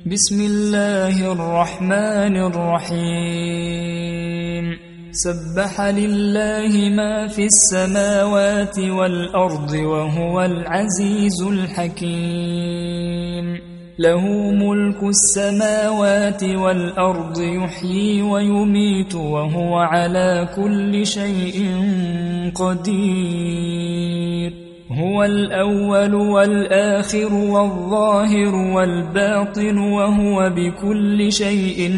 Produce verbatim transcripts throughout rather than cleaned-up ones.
بسم الله الرحمن الرحيم سبح لله ما في السماوات والأرض وهو العزيز الحكيم له ملك السماوات والأرض يحيي ويميت وهو على كل شيء قدير هو الأول والآخر والظاهر والباطن وهو بكل شيء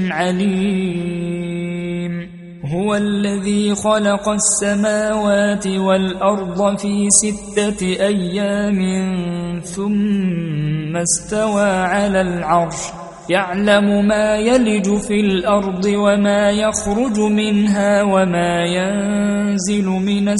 عليم هو الذي خلق السماوات والأرض في ستة أيام ثم استوى على العرش يعلم ما يلج في الأرض وما يخرج منها وما ينزل من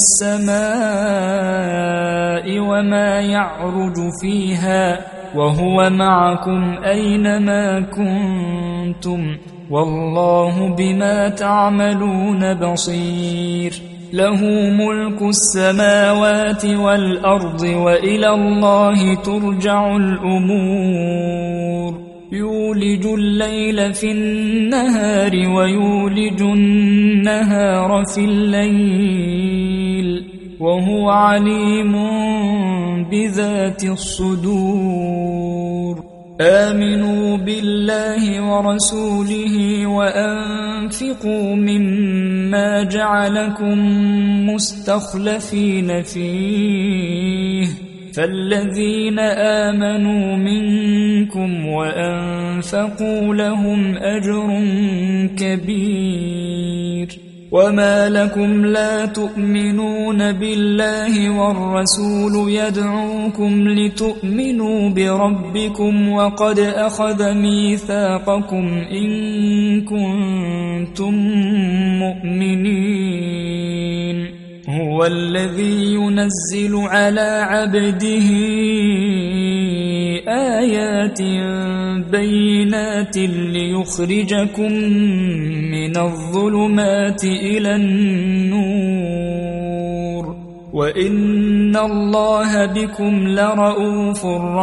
السماء وما يعرج فيها وهو معكم أينما كنتم والله بما تعملون بصير له ملك السماوات والأرض وإلى الله ترجع الأمور يولج الليل في النهار ويولج النهار في الليل وهو عليم بذات الصدور آمنوا بالله ورسوله وأنفقوا مما جعلكم مستخلفين فيه فالذين آمنوا منكم وأنفقوا لهم أجر كبير وما لكم لا تؤمنون بالله والرسول يدعوكم لتؤمنوا بربكم وقد أخذ ميثاقكم إن كنتم مؤمنين هو الذي ينزل على عبده آيات بينات ليخرجكم من الظلمات إلى النور وإن الله بكم لرءوف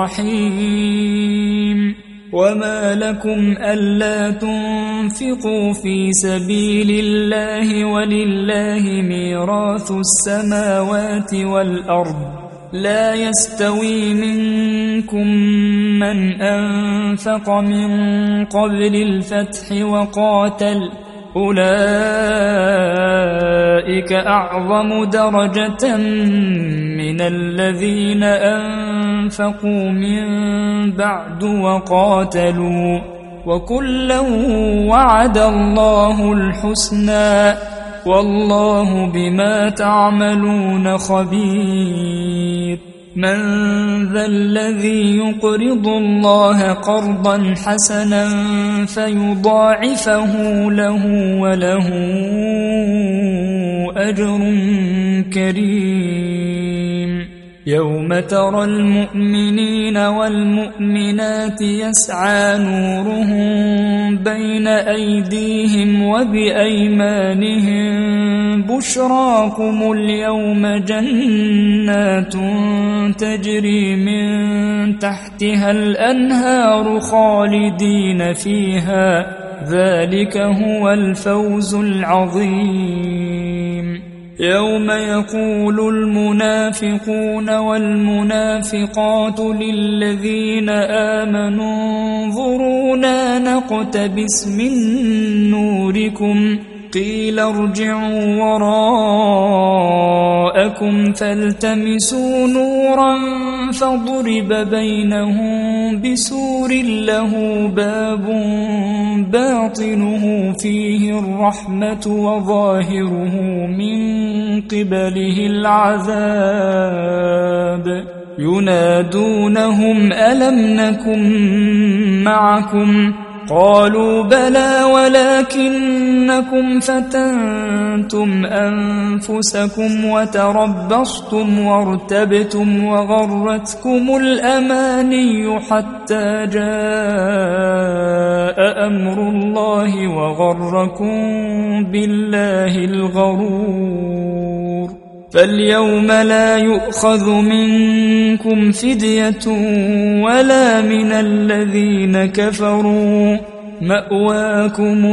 رحيم وما لكم ألا تنفقوا في سبيل الله ولله ميراث السماوات والأرض لا يستوي منكم من أنفق من قبل الفتح وقاتل أولئك أعظم درجة من الذين أنفقوا من بعد وقاتلوا وكلا وعد الله الحسنى والله بما تعملون خبير من ذا الذي يقرض الله قرضا حسنا فيضاعفه له وله أجر كريم يوم ترى المؤمنين والمؤمنات يسعى نورهم بين أيديهم وبأيمانهم بشراكم اليوم جنات تجري من تحتها الأنهار خالدين فيها ذلك هو الفوز العظيم يوم يقول المنافقون والمنافقات للذين آمنوا انظرونا نقتبس من نوركم قيل ارجعوا وراءكم فالتمسوا نورا فضرب بينهم بسور له باب باطنه فيه الرحمة وظاهره من قبله العذاب ينادونهم ألم نكن معكم قالوا بلى ولكنكم فتنتم أنفسكم وتربصتم وارتبتم وغرتكم الأماني حتى جاء أمر الله وغركم بالله الغرور فاليوم لا يؤخذ منكم فدية ولا من الذين كفروا، مأواكم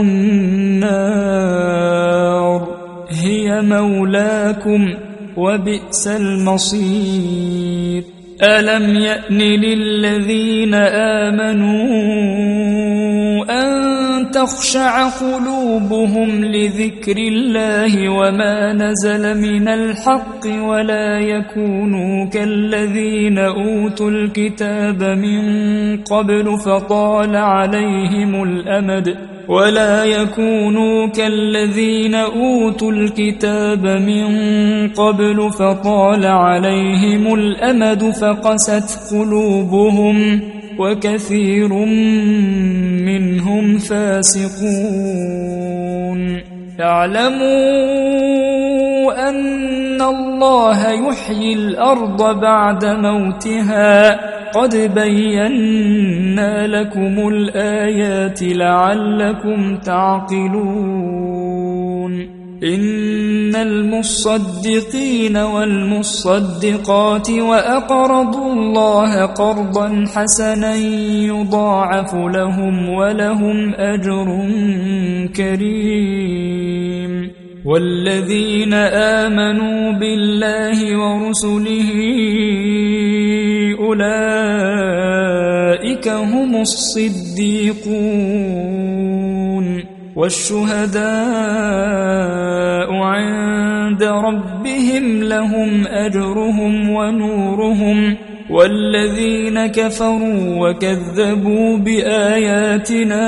النار هي مولاكم وبئس المصير. ألم يأن للذين آمنوا أن تخشع قلوبهم لذكر الله وما نزل من الحق ولا يكونوا كالذين أوتوا الكتاب من قبل فطال عليهم الأمد ولا يكونوا كالذين أوتوا الكتاب من قبل فطال عليهم الأمد فقست قلوبهم وكثير منهم فاسقون. اعلموا أن الله يحيي الأرض بعد موتها قد بينا لكم الآيات لعلكم تعقلون. إن المصدقين والمصدقات وأقرضوا الله قرضا حسنا يضاعف لهم ولهم أجر كريم. والذين آمنوا بالله ورسله أولئك هم الصديقون والشهداء عند ربهم لهم أجرهم ونورهم. والذين كفروا وكذبوا بآياتنا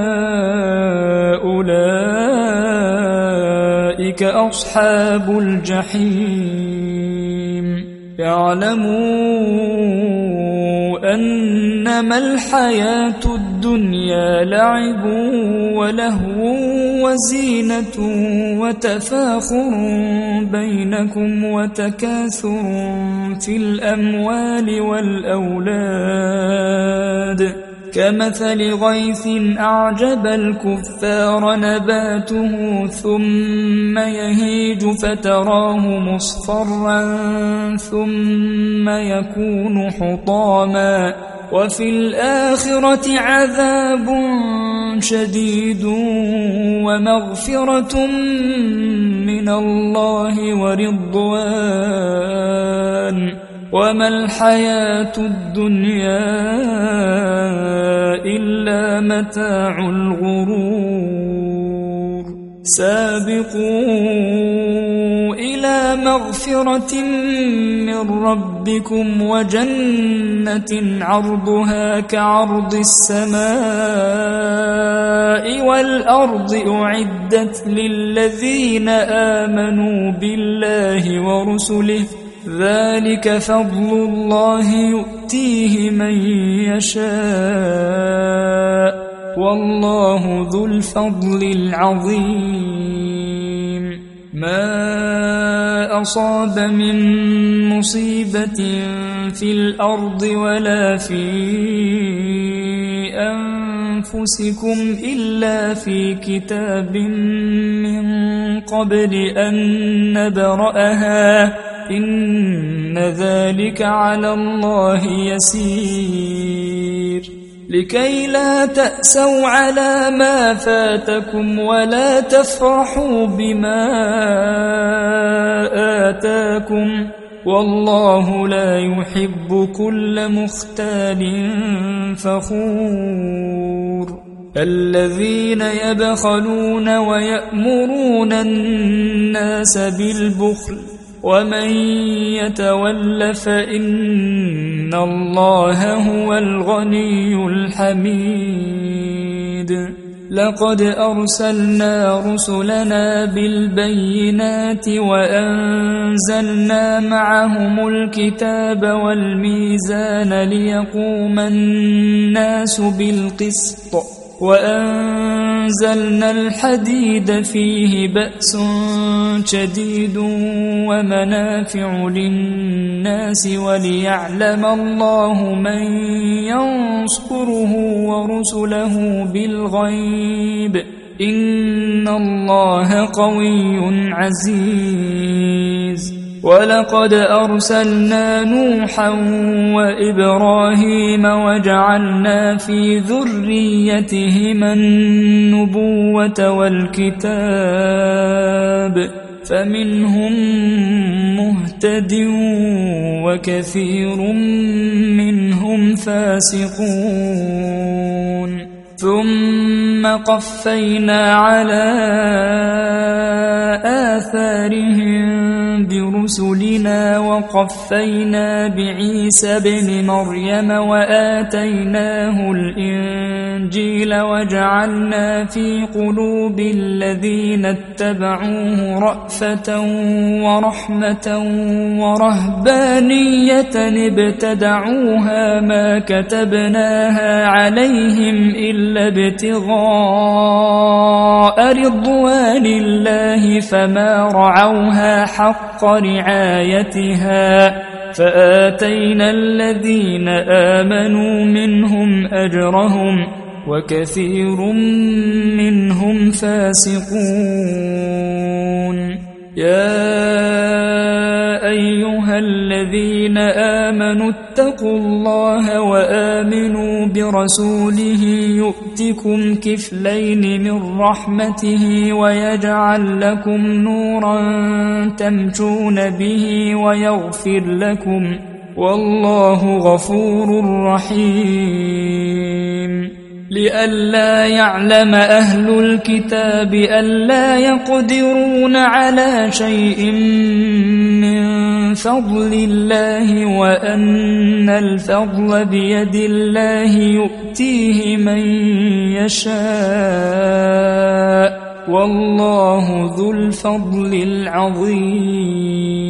أولئك أصحاب الجحيم. اعلموا أنما الحياة الدنيا لعب ولهو وزينة وتفاخر بينكم وتكاثر في الأموال والأولاد كمثل غيث أعجب الكفار نباته ثم يهيج فتراه مصفرا ثم يكون حطاما وفي الآخرة عذاب شديد ومغفرة من الله ورضوان وما الحياة الدنيا إلا متاع الغرور. سابقوا إلى مغفرة من ربكم وجنة عرضها كعرض السماء والأرض أعدت للذين آمنوا بالله ورسله ذلك فضل الله يؤتيه من يشاء والله ذو الفضل العظيم. ما أصاب من مصيبة في الأرض ولا في أنفسكم إلا في كتاب من قبل أن نبرأها إن ذلك على الله يسير. لكي لا تأسوا على ما فاتكم ولا تفرحوا بما آتاكم والله لا يحب كل مختال فخور. الذين يبخلون ويأمرون الناس بالبخل ومن يتول فإن الله هو الغني الحميد. لقد أرسلنا رسلنا بالبينات وأنزلنا معهم الكتاب والميزان ليقوم الناس بالقسط وأنزلنا الحديد فيه بأس شديد ومنافع للناس وليعلم الله من ينصره ورسله بالغيب إن الله قوي عزيز. ولقد أرسلنا نوحا وإبراهيم وجعلنا في ذريتهما النبوة والكتاب فمنهم مهتد وكثير منهم فاسقون ثم قفينا على آثارهم برسلنا وقفينا بعيسى بن مريم وآتيناه الإنجيل وجعلنا في قلوب الذين اتبعوه رأفة ورحمة ورهبانية ابتدعوها ما كتبناها عليهم إلا ابتغاء رضوان الله فما رعوها حق رعايتها فآتينا الذين آمنوا منهم أجرهم وكثير منهم فاسقون يا أيها الذين آمنوا اتقوا الله وآمنوا برسوله يؤتكم كفلين من رحمته ويجعل لكم نورا تمشون به ويغفر لكم والله غفور رحيم لئلا يعلم أهل الكتاب ألا يقدرون على شيء من فضل الله وأن الفضل بيد الله يؤتيه من يشاء والله ذو الفضل العظيم